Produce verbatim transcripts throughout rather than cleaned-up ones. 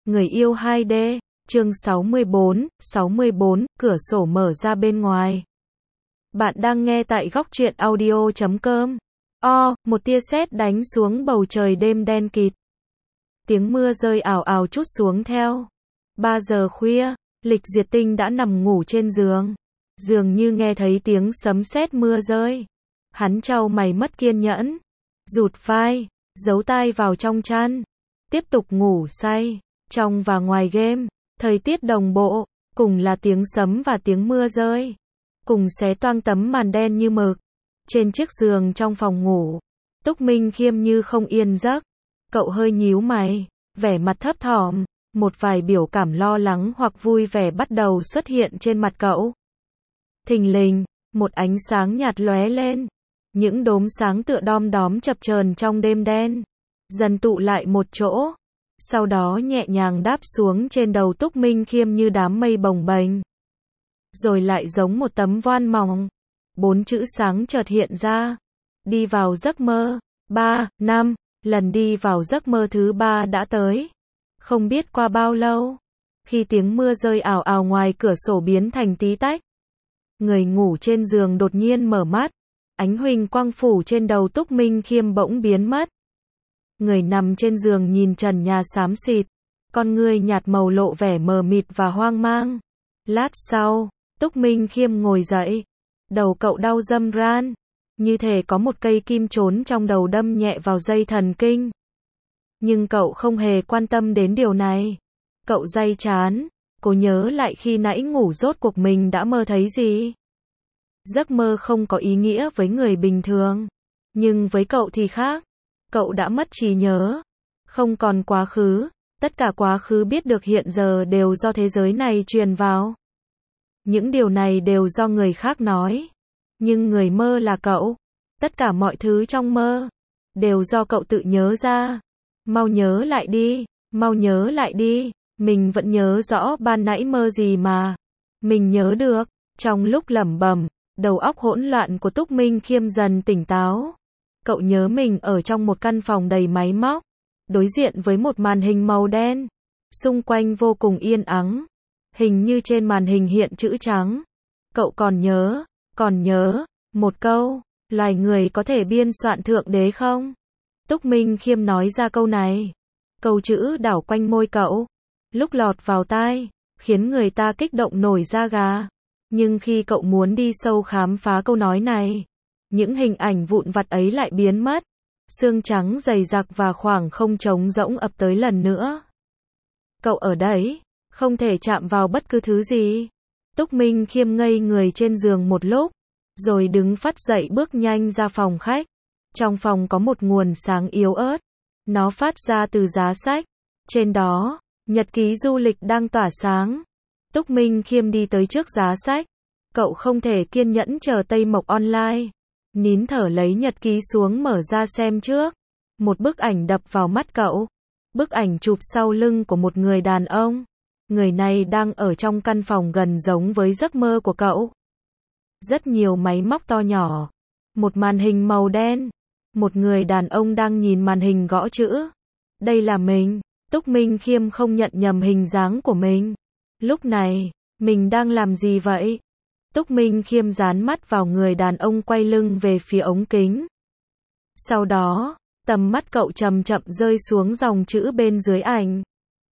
Người yêu hai D, chương sáu mươi bốn, sáu mươi bốn, cửa sổ mở ra bên ngoài. Bạn đang nghe tại góc truyện audio chấm com. O, một tia sét đánh xuống bầu trời đêm đen kịt. Tiếng mưa rơi ào ào trút xuống theo. Ba giờ khuya, Lịch Diệt Tinh đã nằm ngủ trên giường. Dường như nghe thấy tiếng sấm sét mưa rơi. Hắn chau mày mất kiên nhẫn. Rụt vai, giấu tai vào trong chăn. Tiếp tục ngủ say. Trong và ngoài game, thời tiết đồng bộ, cùng là tiếng sấm và tiếng mưa rơi. Cùng xé toang tấm màn đen như mực. Trên chiếc giường trong phòng ngủ, Túc Minh Khiêm như không yên giấc. Cậu hơi nhíu mày, vẻ mặt thấp thỏm, một vài biểu cảm lo lắng hoặc vui vẻ bắt đầu xuất hiện trên mặt cậu. Thình lình, một ánh sáng nhạt lóe lên. Những đốm sáng tựa đom đóm chập chờn trong đêm đen, dần tụ lại một chỗ. Sau đó nhẹ nhàng đáp xuống trên đầu Túc Minh Khiêm như đám mây bồng bềnh. Rồi lại giống một tấm voan mỏng. Bốn chữ sáng chợt hiện ra. Đi vào giấc mơ. Ba, năm, lần đi vào giấc mơ thứ ba đã tới. Không biết qua bao lâu. Khi tiếng mưa rơi ào ào ngoài cửa sổ biến thành tí tách. Người ngủ trên giường đột nhiên mở mắt. Ánh huỳnh quang phủ trên đầu Túc Minh Khiêm bỗng biến mất. Người nằm trên giường nhìn trần nhà xám xịt, con ngươi nhạt màu lộ vẻ mờ mịt và hoang mang. Lát sau, Túc Minh Khiêm ngồi dậy, đầu cậu đau râm ran, như thể có một cây kim trốn trong đầu đâm nhẹ vào dây thần kinh. Nhưng cậu không hề quan tâm đến điều này. Cậu day chán, cố nhớ lại khi nãy ngủ rốt cuộc mình đã mơ thấy gì. Giấc mơ không có ý nghĩa với người bình thường, nhưng với cậu thì khác. Cậu đã mất trí nhớ, không còn quá khứ, tất cả quá khứ biết được hiện giờ đều do thế giới này truyền vào. Những điều này đều do người khác nói, nhưng người mơ là cậu. Tất cả mọi thứ trong mơ đều do cậu tự nhớ ra. Mau nhớ lại đi, mau nhớ lại đi, mình vẫn nhớ rõ ban nãy mơ gì mà. Mình nhớ được. Trong lúc lẩm bẩm, đầu óc hỗn loạn của Túc Minh Khiêm dần tỉnh táo. Cậu nhớ mình ở trong một căn phòng đầy máy móc, đối diện với một màn hình màu đen. Xung quanh vô cùng yên ắng. Hình như trên màn hình hiện chữ trắng. Cậu còn nhớ, còn nhớ, một câu, loài người có thể biên soạn thượng đế không? Túc Minh Khiêm nói ra câu này. Câu chữ đảo quanh môi cậu, lúc lọt vào tai, khiến người ta kích động nổi da gà. Nhưng khi cậu muốn đi sâu khám phá câu nói này, những hình ảnh vụn vặt ấy lại biến mất. Xương trắng dày đặc và khoảng không trống rỗng ập tới lần nữa. Cậu ở đấy, không thể chạm vào bất cứ thứ gì. Túc Minh Khiêm ngây người trên giường một lúc, rồi đứng phắt dậy bước nhanh ra phòng khách. Trong phòng có một nguồn sáng yếu ớt. Nó phát ra từ giá sách. Trên đó, nhật ký du lịch đang tỏa sáng. Túc Minh Khiêm đi tới trước giá sách. Cậu không thể kiên nhẫn chờ Tây Mộc Online. Nín thở lấy nhật ký xuống mở ra xem trước. Một bức ảnh đập vào mắt cậu. Bức ảnh chụp sau lưng của một người đàn ông. Người này đang ở trong căn phòng gần giống với giấc mơ của cậu. Rất nhiều máy móc to nhỏ. Một màn hình màu đen. Một người đàn ông đang nhìn màn hình gõ chữ. Đây là mình. Túc Minh Khiêm không nhận nhầm hình dáng của mình. Lúc này, mình đang làm gì vậy? Túc Minh Khiêm dán mắt vào người đàn ông quay lưng về phía ống kính. Sau đó, tầm mắt cậu chậm chậm rơi xuống dòng chữ bên dưới ảnh.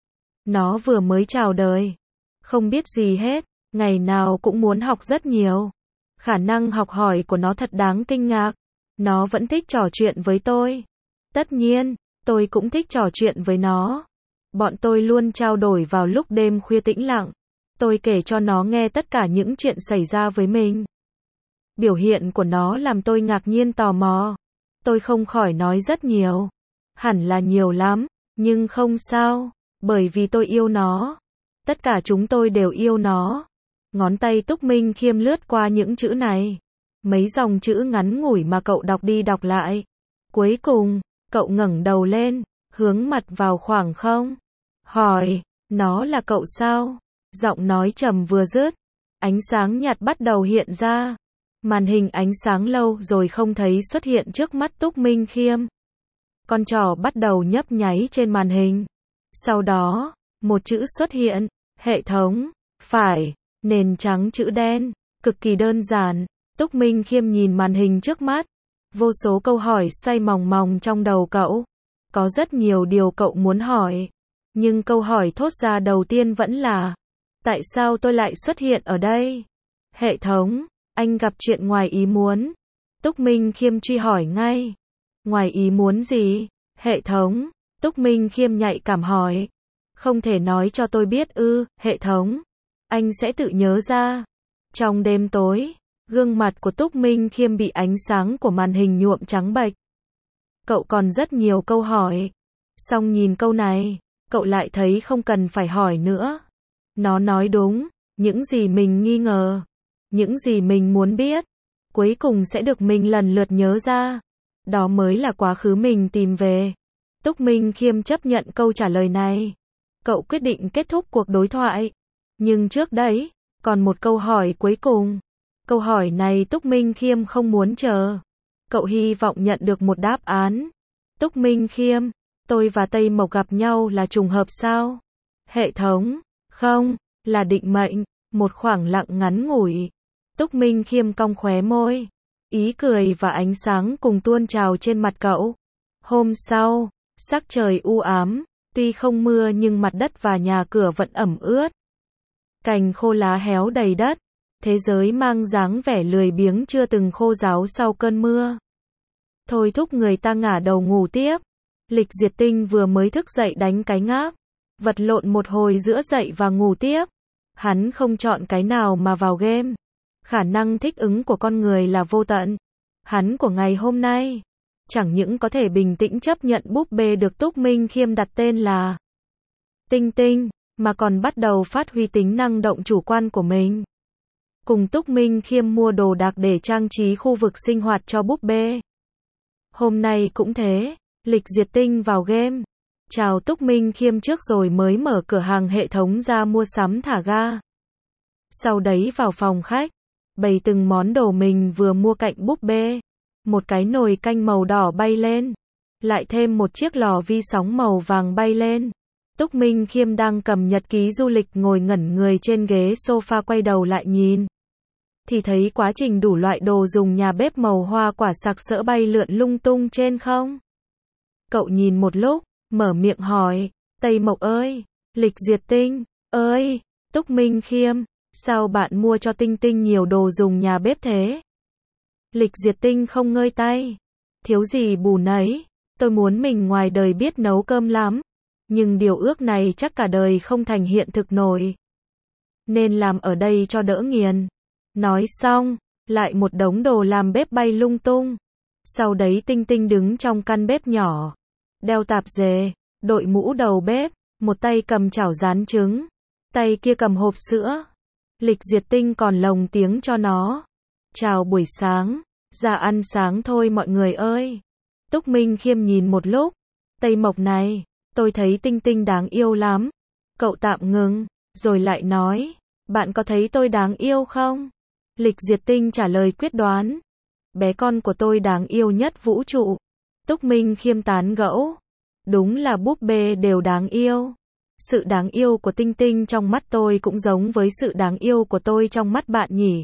Nó vừa mới chào đời. Không biết gì hết, ngày nào cũng muốn học rất nhiều. Khả năng học hỏi của nó thật đáng kinh ngạc. Nó vẫn thích trò chuyện với tôi. Tất nhiên, tôi cũng thích trò chuyện với nó. Bọn tôi luôn trao đổi vào lúc đêm khuya tĩnh lặng. Tôi kể cho nó nghe tất cả những chuyện xảy ra với mình. Biểu hiện của nó làm tôi ngạc nhiên tò mò. Tôi không khỏi nói rất nhiều. Hẳn là nhiều lắm, nhưng không sao, bởi vì tôi yêu nó. Tất cả chúng tôi đều yêu nó. Ngón tay Túc Minh Khiêm lướt qua những chữ này. Mấy dòng chữ ngắn ngủi mà cậu đọc đi đọc lại. Cuối cùng, cậu ngẩng đầu lên, hướng mặt vào khoảng không. Hỏi, nó là cậu sao? Giọng nói trầm vừa dứt, ánh sáng nhạt bắt đầu hiện ra. Màn hình ánh sáng lâu rồi không thấy xuất hiện trước mắt Túc Minh Khiêm. Con trỏ bắt đầu nhấp nháy trên màn hình. Sau đó, Một chữ xuất hiện, hệ thống, phải, nền trắng chữ đen, cực kỳ đơn giản. Túc Minh Khiêm nhìn màn hình trước mắt, vô số câu hỏi xoay mòng mòng trong đầu cậu. Có rất nhiều điều cậu muốn hỏi, nhưng câu hỏi thốt ra đầu tiên vẫn là, tại sao tôi lại xuất hiện ở đây? Hệ thống, anh gặp chuyện ngoài ý muốn. Túc Minh Khiêm truy hỏi ngay. Ngoài ý muốn gì? Hệ thống, Túc Minh Khiêm nhạy cảm hỏi. Không thể nói cho tôi biết ư? Hệ thống, anh sẽ tự nhớ ra. Trong đêm tối, gương mặt của Túc Minh Khiêm bị ánh sáng của màn hình nhuộm trắng bệch. Cậu còn rất nhiều câu hỏi. Xong nhìn câu này, cậu lại thấy không cần phải hỏi nữa. Nó nói đúng, những gì mình nghi ngờ, những gì mình muốn biết, cuối cùng sẽ được mình lần lượt nhớ ra. Đó mới là quá khứ mình tìm về. Túc Minh Khiêm chấp nhận câu trả lời này. Cậu quyết định kết thúc cuộc đối thoại. Nhưng trước đấy, còn một câu hỏi cuối cùng. Câu hỏi này Túc Minh Khiêm không muốn chờ. Cậu hy vọng nhận được một đáp án. Túc Minh Khiêm, tôi và Tây Mộc gặp nhau là trùng hợp sao? Hệ thống, không, là định mệnh. Một khoảng lặng ngắn ngủi. Túc Minh Khiêm cong khóe môi. Ý cười và ánh sáng cùng tuôn trào trên mặt cậu. Hôm sau, sắc trời u ám, tuy không mưa nhưng mặt đất và nhà cửa vẫn ẩm ướt. Cành khô lá héo đầy đất. Thế giới mang dáng vẻ lười biếng chưa từng khô ráo sau cơn mưa. Thôi thúc người ta ngả đầu ngủ tiếp. Lịch Diệt Tinh vừa mới thức dậy đánh cái ngáp. Vật lộn một hồi giữa dậy và ngủ tiếp. Hắn không chọn cái nào mà vào game. Khả năng thích ứng của con người là vô tận. Hắn của ngày hôm nay, chẳng những có thể bình tĩnh chấp nhận búp bê được Túc Minh Khiêm đặt tên là Tinh Tinh, mà còn bắt đầu phát huy tính năng động chủ quan của mình. Cùng Túc Minh Khiêm mua đồ đạc để trang trí khu vực sinh hoạt cho búp bê. Hôm nay cũng thế, Lịch Diệt Tinh vào game. Chào Túc Minh Khiêm trước rồi mới mở cửa hàng hệ thống ra mua sắm thả ga. Sau đấy vào phòng khách, bày từng món đồ mình vừa mua cạnh búp bê. Một cái nồi canh màu đỏ bay lên. Lại thêm một chiếc lò vi sóng màu vàng bay lên. Túc Minh Khiêm đang cầm nhật ký du lịch ngồi ngẩn người trên ghế sofa quay đầu lại nhìn. Thì thấy quá trình đủ loại đồ dùng nhà bếp màu hoa quả sặc sỡ bay lượn lung tung trên không. Cậu nhìn một lúc, mở miệng hỏi, Tây Mộc ơi, Lịch Diệt Tinh, ơi, Túc Minh Khiêm, sao bạn mua cho Tinh Tinh nhiều đồ dùng nhà bếp thế? Lịch Diệt Tinh không ngơi tay, thiếu gì bù nấy, tôi muốn mình ngoài đời biết nấu cơm lắm, nhưng điều ước này chắc cả đời không thành hiện thực nổi. Nên làm ở đây cho đỡ nghiền. Nói xong, lại một đống đồ làm bếp bay lung tung. Sau đấy Tinh Tinh đứng trong căn bếp nhỏ, đeo tạp dề, đội mũ đầu bếp, một tay cầm chảo rán trứng, tay kia cầm hộp sữa. Lịch Diệt Tinh còn lồng tiếng cho nó. Chào buổi sáng, ra ăn sáng thôi mọi người ơi. Túc Minh Khiêm nhìn một lúc. Tây Mộc này, tôi thấy Tinh Tinh đáng yêu lắm. Cậu tạm ngừng, rồi lại nói, bạn có thấy tôi đáng yêu không? Lịch Diệt Tinh trả lời quyết đoán. Bé con của tôi đáng yêu nhất vũ trụ. Túc Minh Khiêm tán gẫu. Đúng là búp bê đều đáng yêu. Sự đáng yêu của Tinh Tinh trong mắt tôi cũng giống với sự đáng yêu của tôi trong mắt bạn nhỉ.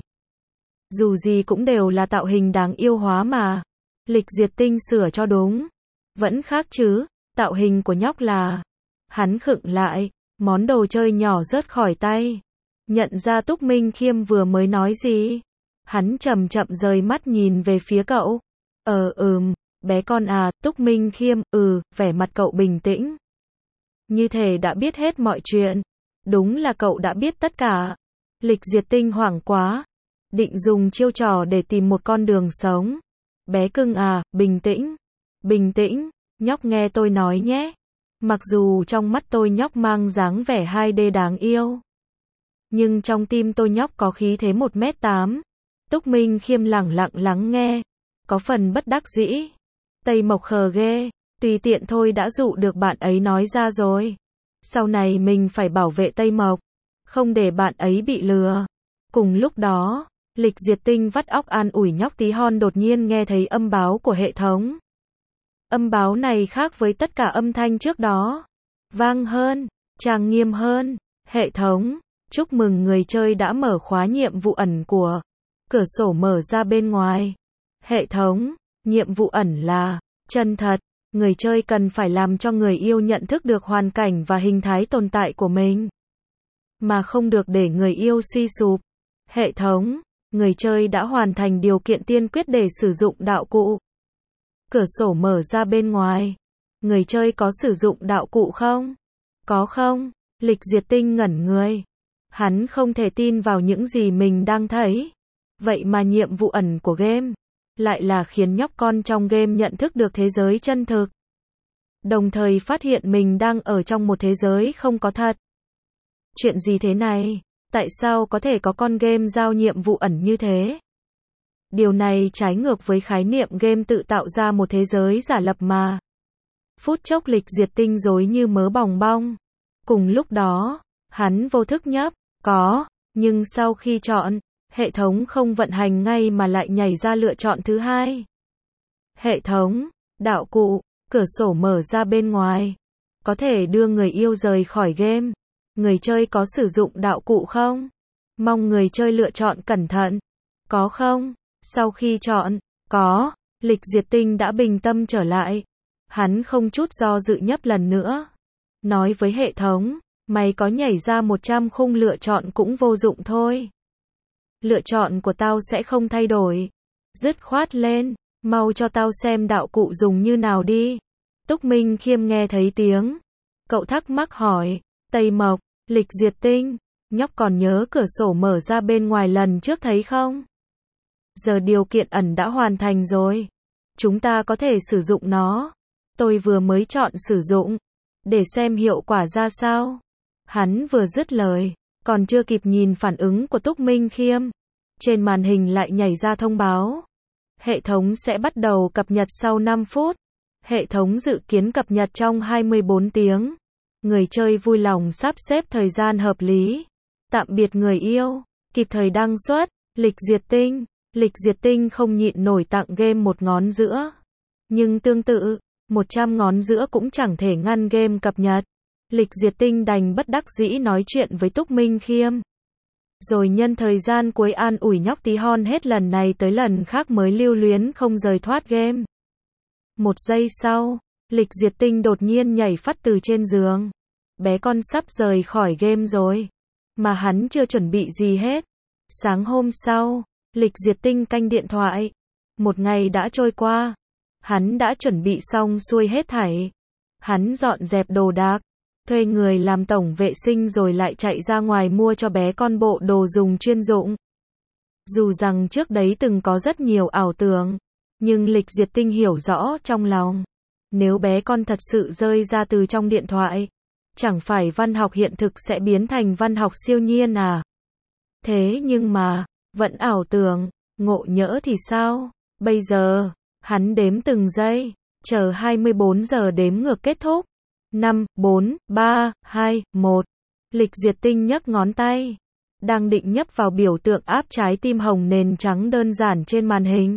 Dù gì cũng đều là tạo hình đáng yêu hóa mà. Lịch Diệt Tinh sửa cho đúng. Vẫn khác chứ, tạo hình của nhóc là. Hắn khựng lại, món đồ chơi nhỏ rớt khỏi tay. Nhận ra Túc Minh Khiêm vừa mới nói gì. Hắn chậm chậm rời mắt nhìn về phía cậu. Ờ ừm, bé con à, Túc Minh Khiêm, ừ, vẻ mặt cậu bình tĩnh. Như thể đã biết hết mọi chuyện. Đúng là cậu đã biết tất cả. Lịch Diệt Tinh hoảng quá. Định dùng chiêu trò để tìm một con đường sống. Bé cưng à, bình tĩnh. Bình tĩnh, nhóc nghe tôi nói nhé. Mặc dù trong mắt tôi nhóc mang dáng vẻ hai D đáng yêu. Nhưng trong tim tôi nhóc có khí thế một mét tám. Túc Minh Khiêm lẳng lặng lắng nghe. Có phần bất đắc dĩ. Tây Mộc khờ ghê. Tùy tiện thôi đã dụ được bạn ấy nói ra rồi. Sau này mình phải bảo vệ Tây Mộc. Không để bạn ấy bị lừa. Cùng lúc đó, Lịch Diệt Tinh vắt óc an ủi nhóc tí hon đột nhiên nghe thấy âm báo của hệ thống. Âm báo này khác với tất cả âm thanh trước đó. Vang hơn. trang nghiêm hơn. Hệ thống, chúc mừng người chơi đã mở khóa nhiệm vụ ẩn của. Cửa sổ mở ra bên ngoài. Hệ thống, nhiệm vụ ẩn là chân thật. Người chơi cần phải làm cho người yêu nhận thức được hoàn cảnh và hình thái tồn tại của mình, mà không được để người yêu suy sụp. Hệ thống, người chơi đã hoàn thành điều kiện tiên quyết để sử dụng đạo cụ. Cửa sổ mở ra bên ngoài. Người chơi có sử dụng đạo cụ không? Có không? Lịch Diệt Tinh ngẩn người. Hắn không thể tin vào những gì mình đang thấy. Vậy mà nhiệm vụ ẩn của game lại là khiến nhóc con trong game nhận thức được thế giới chân thực, đồng thời phát hiện mình đang ở trong một thế giới không có thật. Chuyện gì thế này? Tại sao có thể có con game giao nhiệm vụ ẩn như thế? Điều này trái ngược với khái niệm game tự tạo ra một thế giới giả lập mà. Phút chốc Lịch Diệt Tinh rối như mớ bòng bong. Cùng lúc đó, hắn vô thức nhấp, có, nhưng sau khi chọn, hệ thống không vận hành ngay mà lại nhảy ra lựa chọn thứ hai. Hệ thống, đạo cụ, cửa sổ mở ra bên ngoài. Có thể đưa người yêu rời khỏi game. Người chơi có sử dụng đạo cụ không? Mong người chơi lựa chọn cẩn thận. Có không? Sau khi chọn, có, Lịch Diệt Tinh đã bình tâm trở lại. Hắn không chút do dự nhấp lần nữa. Nói với hệ thống, mày có nhảy ra một trăm khung lựa chọn cũng vô dụng thôi. Lựa chọn của tao sẽ không thay đổi. Dứt khoát lên, mau cho tao xem đạo cụ dùng như nào đi. Túc Minh Khiêm nghe thấy tiếng. Cậu thắc mắc hỏi, Tây Mộc, Lịch Diệt Tinh, nhóc còn nhớ cửa sổ mở ra bên ngoài lần trước thấy không? Giờ điều kiện ẩn đã hoàn thành rồi. Chúng ta có thể sử dụng nó. Tôi vừa mới chọn sử dụng, để xem hiệu quả ra sao. Hắn vừa dứt lời, còn chưa kịp nhìn phản ứng của Túc Minh Khiêm. Trên màn hình lại nhảy ra thông báo. Hệ thống sẽ bắt đầu cập nhật sau năm phút. Hệ thống dự kiến cập nhật trong hai mươi bốn tiếng. Người chơi vui lòng sắp xếp thời gian hợp lý. Tạm biệt người yêu. Kịp thời đăng xuất. Lịch Diệt Tinh. Lịch Diệt Tinh không nhịn nổi tặng game một ngón giữa. Nhưng tương tự, một trăm ngón giữa cũng chẳng thể ngăn game cập nhật. Lịch Diệt Tinh đành bất đắc dĩ nói chuyện với Túc Minh Khiêm. Rồi nhân thời gian cuối an ủi nhóc tí hon hết lần này tới lần khác mới lưu luyến không rời thoát game. Một giây sau, Lịch Diệt Tinh đột nhiên nhảy phắt từ trên giường. Bé con sắp rời khỏi game rồi. Mà hắn chưa chuẩn bị gì hết. Sáng hôm sau, Lịch Diệt Tinh canh điện thoại. Một ngày đã trôi qua. Hắn đã chuẩn bị xong xuôi hết thảy. Hắn dọn dẹp đồ đạc, thuê người làm tổng vệ sinh rồi lại chạy ra ngoài mua cho bé con bộ đồ dùng chuyên dụng. Dù rằng trước đấy từng có rất nhiều ảo tưởng, nhưng Lịch Diệt Tinh hiểu rõ trong lòng. Nếu bé con thật sự rơi ra từ trong điện thoại, chẳng phải văn học hiện thực sẽ biến thành văn học siêu nhiên à? Thế nhưng mà, vẫn ảo tưởng, ngộ nhỡ thì sao? Bây giờ, hắn đếm từng giây, chờ hai mươi bốn giờ đếm ngược kết thúc. năm, bốn, ba, hai, một. Lịch Diệt Tinh nhấc ngón tay. Đang định nhấp vào biểu tượng áp trái tim hồng nền trắng đơn giản trên màn hình.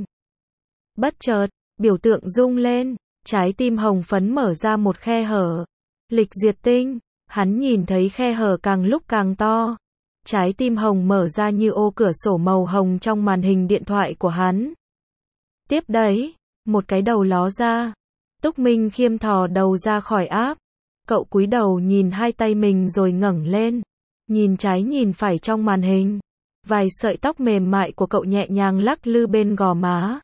Bất chợt, biểu tượng rung lên, trái tim hồng phấn mở ra một khe hở. Lịch Diệt Tinh, hắn nhìn thấy khe hở càng lúc càng to. Trái tim hồng mở ra như ô cửa sổ màu hồng trong màn hình điện thoại của hắn. Tiếp đấy, một cái đầu ló ra. Túc Minh Khiêm thò đầu ra khỏi áp. Cậu cúi đầu nhìn hai tay mình rồi ngẩng lên. Nhìn trái nhìn phải trong màn hình. Vài sợi tóc mềm mại của cậu nhẹ nhàng lắc lư bên gò má.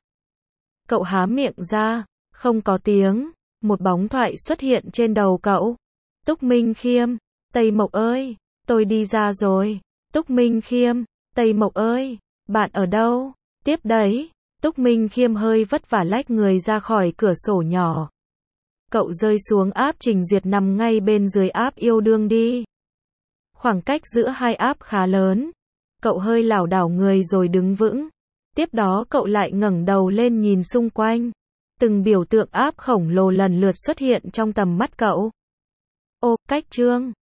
Cậu há miệng ra, không có tiếng. Một bóng thoại xuất hiện trên đầu cậu. Túc Minh Khiêm, Tây Mộc ơi, tôi đi ra rồi. Túc Minh Khiêm, Tây Mộc ơi, bạn ở đâu? Tiếp đấy, Túc Minh Khiêm hơi vất vả lách người ra khỏi cửa sổ nhỏ. Cậu rơi xuống áp Trình Duyệt nằm ngay bên dưới áp Yêu Đương đi. Khoảng cách giữa hai áp khá lớn. Cậu hơi lảo đảo người rồi đứng vững. Tiếp đó cậu lại ngẩng đầu lên nhìn xung quanh. Từng biểu tượng áp khổng lồ lần lượt xuất hiện trong tầm mắt cậu. Ô, cách chương.